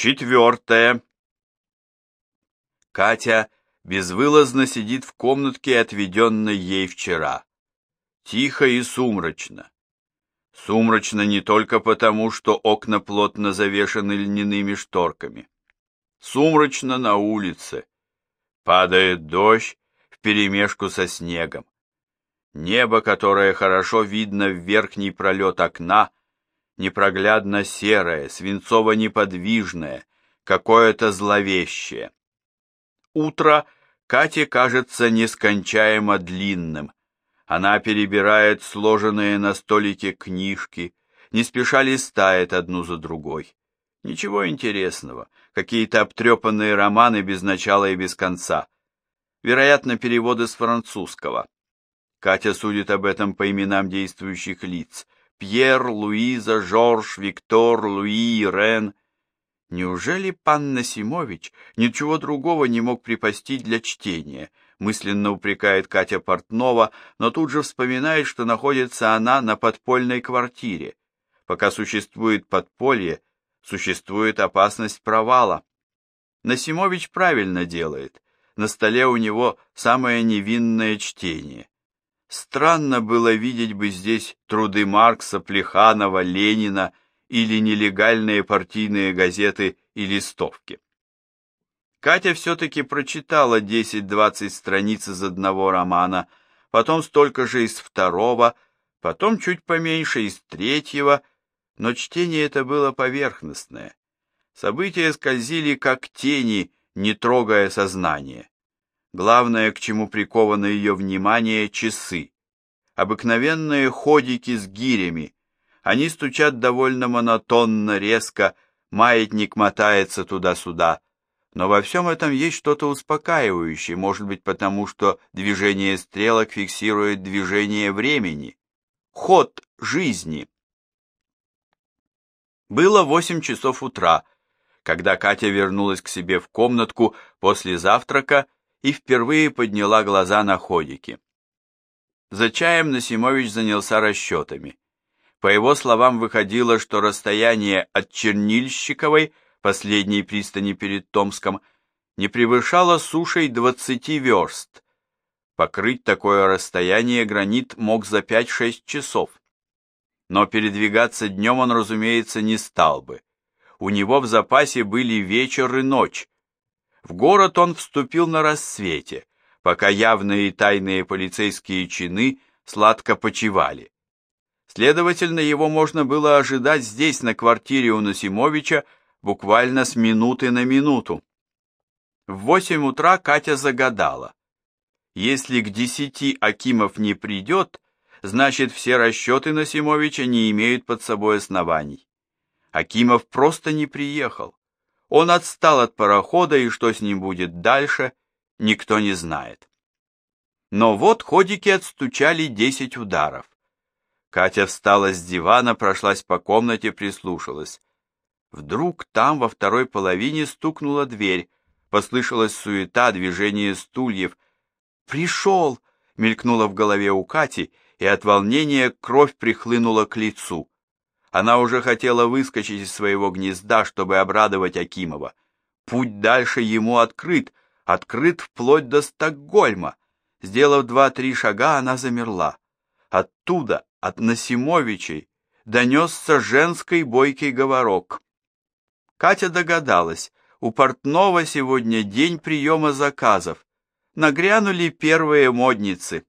4. Катя безвылазно сидит в комнатке, отведенной ей вчера. Тихо и сумрачно. Сумрачно не только потому, что окна плотно завешаны льняными шторками. Сумрачно на улице. Падает дождь вперемешку со снегом. Небо, которое хорошо видно в верхний пролет окна, непроглядно серое, свинцово-неподвижное, какое-то зловещее. Утро Кате кажется нескончаемо длинным. Она перебирает сложенные на столике книжки, не спеша листает одну за другой. Ничего интересного, какие-то обтрепанные романы без начала и без конца. Вероятно, переводы с французского. Катя судит об этом по именам действующих лиц. Пьер, Луиза, Жорж, Виктор, Луи, Рен. Неужели пан Насимович ничего другого не мог припастить для чтения? Мысленно упрекает Катя Портнова, но тут же вспоминает, что находится она на подпольной квартире. Пока существует подполье, существует опасность провала. Насимович правильно делает. На столе у него самое невинное чтение. Странно было видеть бы здесь труды Маркса, Плеханова, Ленина или нелегальные партийные газеты и листовки. Катя все-таки прочитала 10-20 страниц из одного романа, потом столько же из второго, потом чуть поменьше из третьего, но чтение это было поверхностное. События скользили как тени, не трогая сознание. Главное, к чему приковано ее внимание, часы. Обыкновенные ходики с гирями. Они стучат довольно монотонно, резко, маятник мотается туда-сюда. Но во всем этом есть что-то успокаивающее, может быть, потому что движение стрелок фиксирует движение времени, ход жизни. Было 8 часов утра, когда Катя вернулась к себе в комнатку после завтрака и впервые подняла глаза на ходики. За чаем Насимович занялся расчетами. По его словам, выходило, что расстояние от Чернильщиковой, последней пристани перед Томском, не превышало сушей 20 верст. Покрыть такое расстояние гранит мог за 5-6 часов. Но передвигаться днем он, разумеется, не стал бы. У него в запасе были вечер и ночь. В город он вступил на рассвете, пока явные и тайные полицейские чины сладко почивали. Следовательно, его можно было ожидать здесь, на квартире у Насимовича, буквально с минуты на минуту. В 8 утра Катя загадала. Если к 10 Акимов не придет, значит, все расчеты Насимовича не имеют под собой оснований. Акимов просто не приехал. Он отстал от парохода, и что с ним будет дальше, никто не знает. Но вот ходики отстучали 10 ударов. Катя встала с дивана, прошлась по комнате, прислушалась. Вдруг там во второй половине стукнула дверь, послышалась суета, движение стульев. «Пришел!» — мелькнуло в голове у Кати, и от волнения кровь прихлынула к лицу. Она уже хотела выскочить из своего гнезда, чтобы обрадовать Акимова. Путь дальше ему открыт, открыт вплоть до Стокгольма. Сделав 2-3 шага, она замерла. Оттуда, от Насимовичей, донесся женский бойкий говорок. Катя догадалась, у портного сегодня день приема заказов. Нагрянули первые модницы.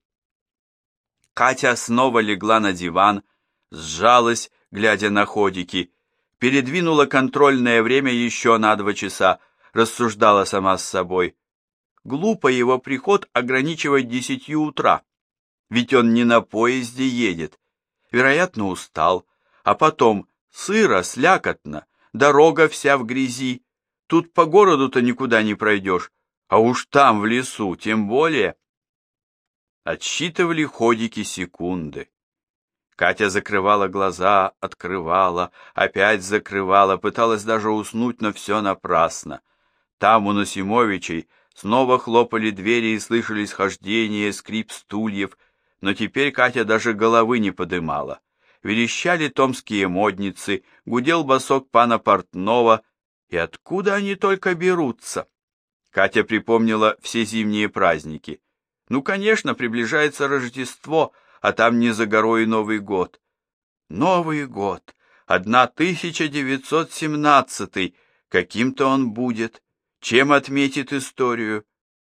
Катя снова легла на диван, сжалась, глядя на ходики, передвинула контрольное время еще на 2 часа, рассуждала сама с собой. Глупо его приход ограничивать 10 утра, ведь он не на поезде едет, вероятно, устал, а потом сыро, слякотно, дорога вся в грязи, тут по городу-то никуда не пройдешь, а уж там, в лесу, тем более. Отсчитывали ходики секунды. Катя закрывала глаза, открывала, опять закрывала, пыталась даже уснуть, но все напрасно. Там у Насимовичей снова хлопали двери и слышались хождение, скрип стульев, но теперь Катя даже головы не подымала. Верещали томские модницы, гудел босок пана Портнова, И откуда они только берутся? Катя припомнила все зимние праздники. Ну, конечно, приближается Рождество, а там не за горой Новый год. Новый год, 1917, каким-то он будет, чем отметит историю.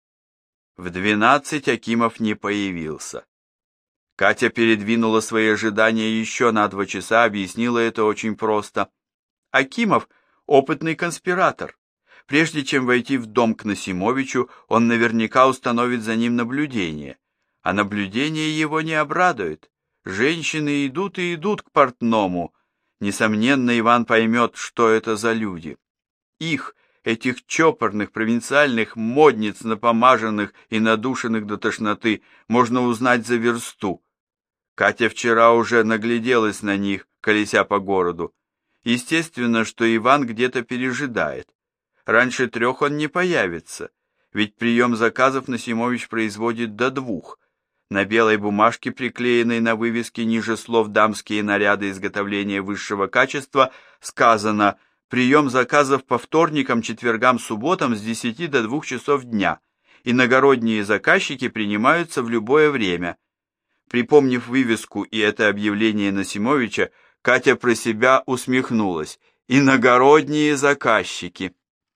В 12 Акимов не появился. Катя передвинула свои ожидания еще на 2 часа, объяснила это очень просто. Акимов – опытный конспиратор. Прежде чем войти в дом к Насимовичу, он наверняка установит за ним наблюдение. А наблюдение его не обрадует. Женщины идут и идут к портному. Несомненно, Иван поймет, что это за люди. Их, этих чопорных провинциальных модниц, напомаженных и надушенных до тошноты, можно узнать за версту. Катя вчера уже нагляделась на них, колеся по городу. Естественно, что Иван где-то пережидает. Раньше 3 он не появится, ведь прием заказов Насимович производит до 2. На белой бумажке, приклеенной на вывеске ниже слов «Дамские наряды изготовления высшего качества», сказано «Прием заказов по вторникам, четвергам, субботам с 10 до 2 часов дня. Иногородние заказчики принимаются в любое время». Припомнив вывеску и это объявление Насимовича, Катя про себя усмехнулась. «Иногородние заказчики».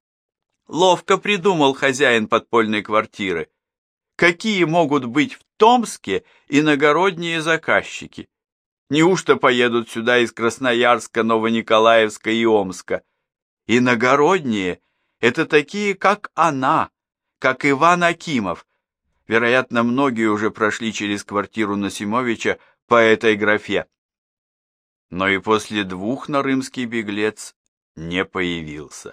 Ловко придумал хозяин подпольной квартиры. Какие могут быть в Томске иногородние заказчики? Неужто поедут сюда из Красноярска, Новониколаевска и Омска? Иногородние – это такие, как она, как Иван Акимов. Вероятно, многие уже прошли через квартиру Насимовича по этой графе. Но и после 2 нарымский беглец не появился.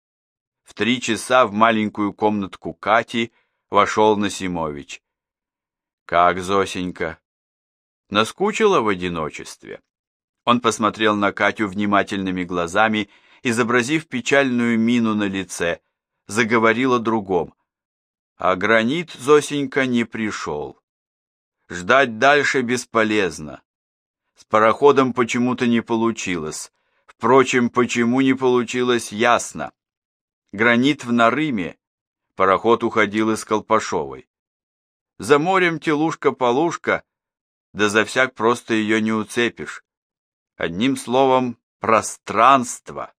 В 3 часа в маленькую комнатку Кати вошел Насимович. «Как, Зосенька? Наскучила в одиночестве?» Он посмотрел на Катю внимательными глазами, изобразив печальную мину на лице, заговорил о другом. «А гранит, Зосенька, не пришел. Ждать дальше бесполезно. С пароходом почему-то не получилось. Впрочем, почему не получилось, ясно. Гранит в Нарыме, пароход уходил из Колпашовой. За морем телушка-полушка, да за всяк просто ее не уцепишь. Одним словом, пространство.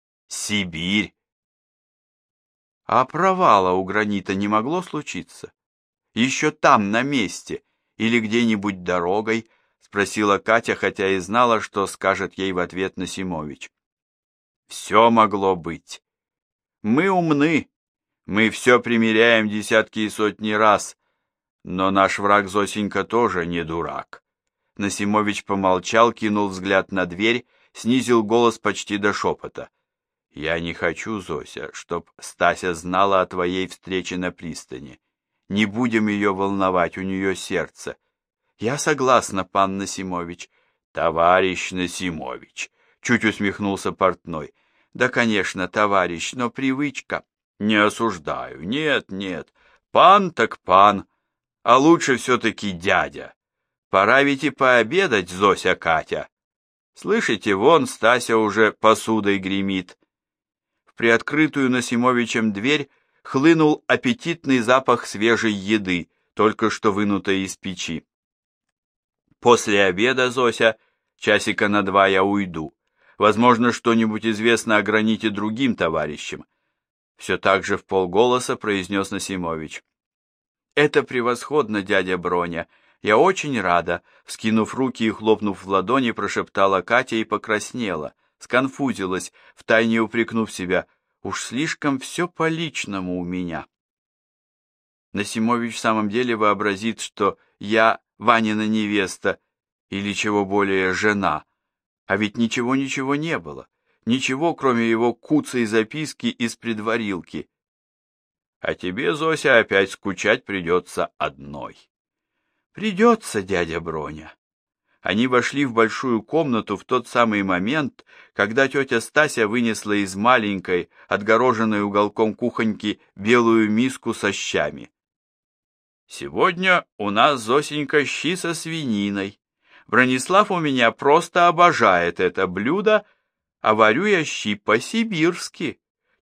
Сибирь. А провала у гранита не могло случиться? Еще там, на месте, или где-нибудь дорогой? Спросила Катя, хотя и знала, что скажет ей в ответ Насимович. Все могло быть. Мы умны, мы все примеряем десятки и сотни раз, но наш враг Зосенька тоже не дурак. Насимович помолчал, кинул взгляд на дверь, снизил голос почти до шепота. Я не хочу, Зося, чтоб Стася знала о твоей встрече на пристани. Не будем ее волновать, у нее сердце. Я согласна, пан Насимович. Товарищ Насимович, чуть усмехнулся портной. Да, конечно, товарищ, но привычка. Не осуждаю, нет, нет. Пан так пан, а лучше все-таки дядя. Пора ведь и пообедать, Зося Катя. Слышите, вон Стася уже посудой гремит. В приоткрытую Насимовичем дверь хлынул аппетитный запах свежей еды, только что вынутой из печи. После обеда, Зося, часика на 2 я уйду. Возможно, что-нибудь известно о граните другим товарищам. Все так же вполголоса произнес Насимович. Это превосходно, дядя Броня. Я очень рада. Вскинув руки и хлопнув в ладони, прошептала Катя и покраснела, сконфузилась, втайне упрекнув себя. Уж слишком все по-личному у меня. Насимович в самом деле вообразит, что я Ванина невеста, или чего более жена. А ведь ничего не было. Ничего, кроме его куцей записки из предварилки. А тебе, Зося, опять скучать придется одной. Придется, дядя Броня. Они вошли в большую комнату в тот самый момент, когда тетя Стася вынесла из маленькой, отгороженной уголком кухоньки, белую миску со щами. Сегодня у нас, Зосенька, щи со свининой. Бронислав у меня просто обожает это блюдо, а варю я щи по-сибирски.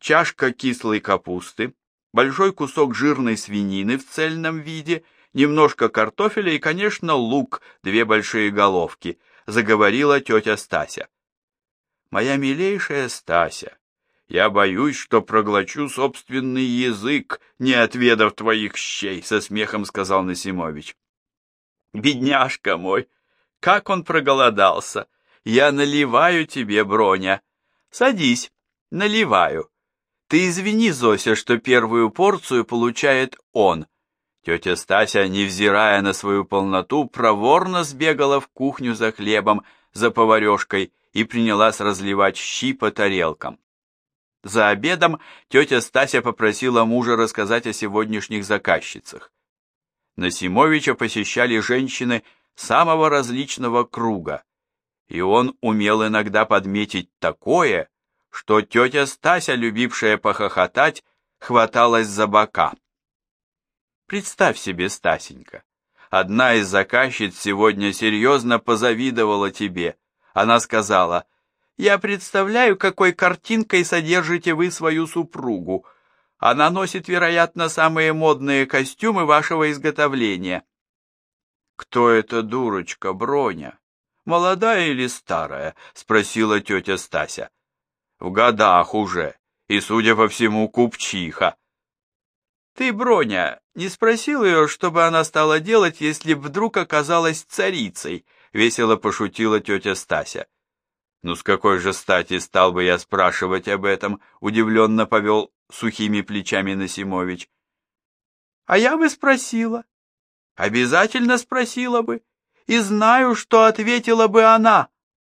чашка кислой капусты, большой кусок жирной свинины в цельном виде, немножко картофеля и, конечно, лук, 2 большие головки, заговорила тетя Стася. Моя милейшая Стася, я боюсь, что проглочу собственный язык, не отведав твоих щей, со смехом сказал Насимович. Бедняжка мой, как он проголодался! Я наливаю тебе, Броня. Садись, наливаю. Ты извини, Зося, что первую порцию получает он. Тетя Стася, невзирая на свою полноту, проворно сбегала в кухню за хлебом, за поварешкой и принялась разливать щи по тарелкам. За обедом тетя Стася попросила мужа рассказать о сегодняшних заказчицах. Насимовича посещали женщины самого различного круга, и он умел иногда подметить такое, что тетя Стася, любившая похохотать, хваталась за бока. Представь себе, Стасенька, одна из заказчиц сегодня серьезно позавидовала тебе. Она сказала: «Я представляю, какой картинкой содержите вы свою супругу. Она носит, вероятно, самые модные костюмы вашего изготовления». «Кто эта дурочка, Броня? Молодая или старая?» — спросила тетя Стася. «В годах уже, и, судя по всему, купчиха». «Ты, Броня, не спросил ее, что бы она стала делать, если вдруг оказалась царицей?» — весело пошутила тетя Стася. «Ну, с какой же стати стал бы я спрашивать об этом?» — удивленно повел сухими плечами Насимович. «А я бы спросила. Обязательно спросила бы. И знаю, что ответила бы она».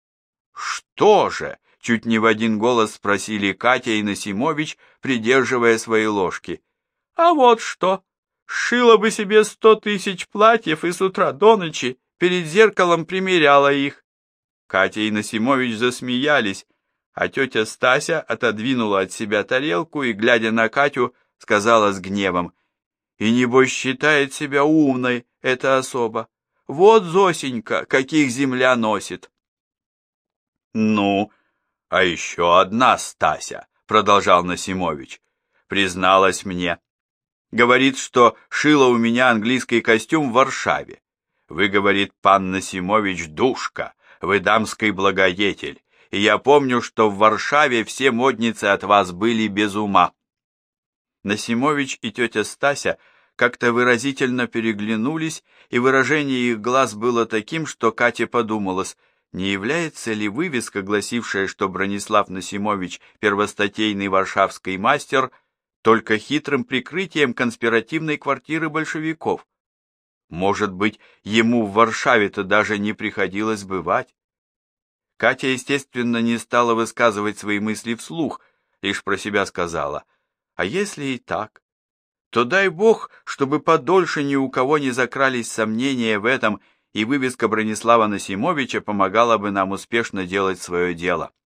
«Что же?» — чуть не в один голос спросили Катя и Насимович, придерживая свои ложки. «А вот что. Сшила бы себе 100 000 платьев и с утра до ночи перед зеркалом примеряла их». Катя и Насимович засмеялись, а тетя Стася отодвинула от себя тарелку и, глядя на Катю, сказала с гневом: «И небось считает себя умной эта особа. Вот, Зосенька, каких земля носит». «Ну, а еще одна Стася», — продолжал Насимович, — «призналась мне. Говорит, что шила у меня английский костюм в Варшаве. Вы, говорит, пан Насимович, душка, вы дамский благодетель, и я помню, что в Варшаве все модницы от вас были без ума». Насимович и тетя Стася как-то выразительно переглянулись, и выражение их глаз было таким, что Кате подумалось, не является ли вывеска, гласившая, что Бронислав Насимович – первостатейный варшавский мастер, только хитрым прикрытием конспиративной квартиры большевиков? Может быть, ему в Варшаве-то даже не приходилось бывать? Катя, естественно, не стала высказывать свои мысли вслух, лишь про себя сказала: «А если и так, то дай Бог, чтобы подольше ни у кого не закрались сомнения в этом, и вывеска Бронислава Насимовича помогала бы нам успешно делать свое дело».